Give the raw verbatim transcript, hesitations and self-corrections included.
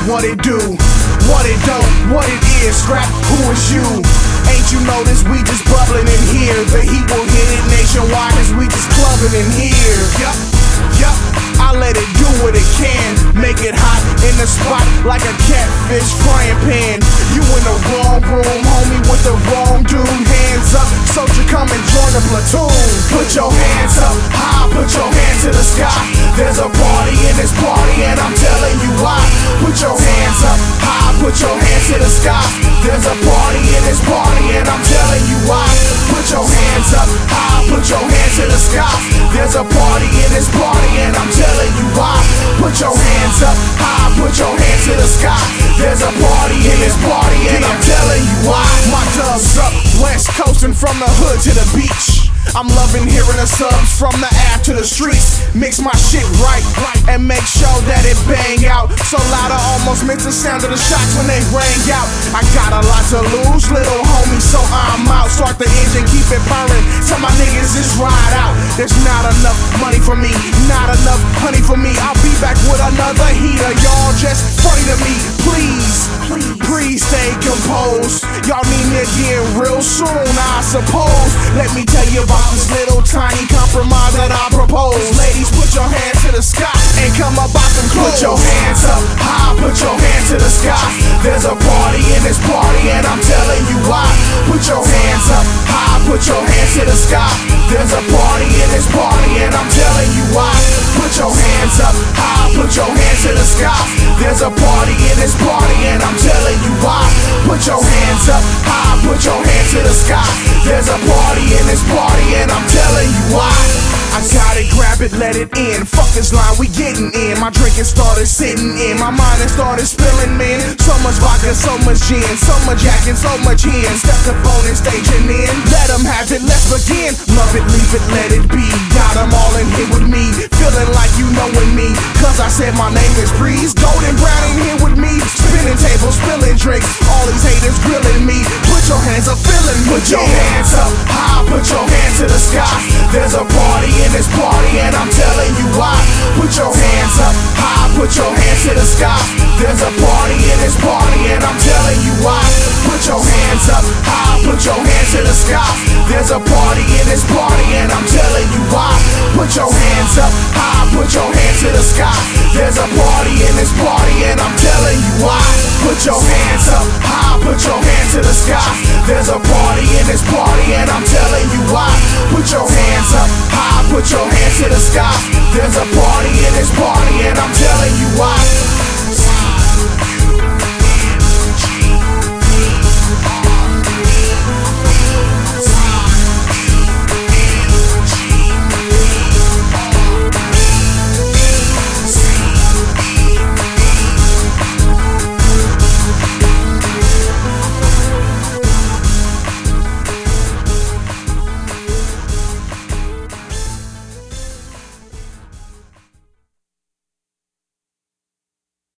what it do, what it don't, what it is. Scrap, who is you? Ain't you noticed we just bubbling in here? The heat will hit it nationwide cause we just clubbing in here. Yup, yup, I let it do what it can. Make it hot in the spot like a catfish frying pan. You in the wrong room, homie, with the wrong dude. Hands up, soldier, come and join the platoon. Put your hands up high, put your hands to the sky. There's a party in this party and I'm telling you why. Put your hands up high, put your hands to the sky. There's a party in this party and I'm telling you why. Put your hands up high, put your hands to the sky. There's a party in this party and I'm telling you why. Put your hands up high, put your hands to the sky. There's a party in this party and I'm telling you why. My dubs up, west coastin' from the hood to the beach. I'm loving hearing the subs from the app to the streets. Mix my shit right and make sure that it bang out so loud I almost miss the sound of the shots when they rang out. I got a lot to lose, little homie, so I'm out. Start the engine, keep it burning, tell my niggas just ride out. There's not enough money for me, not enough honey for me. I'll be back with another heater, y'all just funny to me. Please, please stay composed. Y'all need me again real soon, I suppose. Let me tell you about this little tiny compromise that I propose. Ladies, put your hands to the sky and come up out them clothes. Put your hands up high, put your hands to the sky. There's a party in this party and I'm telling you why. Put your hands up high, put your hands to the sky. There's a party in this party and I'm telling you why. Put your hands up high, put your hands to the sky. There's a party in this party and I'm telling you why. Put your hands up high, put your hands to the sky. There's a party in this party and I'm telling you why. I got it, grab it, let it in. Fuck this line, we getting in. My drinking started sitting in. My mind has started spilling, man. So much vodka, so much gin, so much yak and so much hen. Stepped up on it, staging in. Let them have it, let's begin. Love it, leave it, let it be. Got them all in here with me. Feeling like you knowing me. Cause I said my name is Breeze. Golden Brown in here with me. Spinning tables, spilling drinks. All these haters grilling me. Put your hands up, feeling me. Put your hands up high, put your hands to the sky. There's a party in this party and I'm telling you why. Put your hands up high, put your hands to the sky. There's a party in this party and I'm telling you why. Put your hands up high, put your hands to the sky. There's a party in this party and I'm telling you why. Put your hands up high, put your hands to the sky. There's a party in this party and I'm telling you why. Put your hands up high, put your hands to the sky. There's a party in this party and I'm telling you why. Put your hands up high, put your hands to the sky. There's a party in this party and I'm telling you why.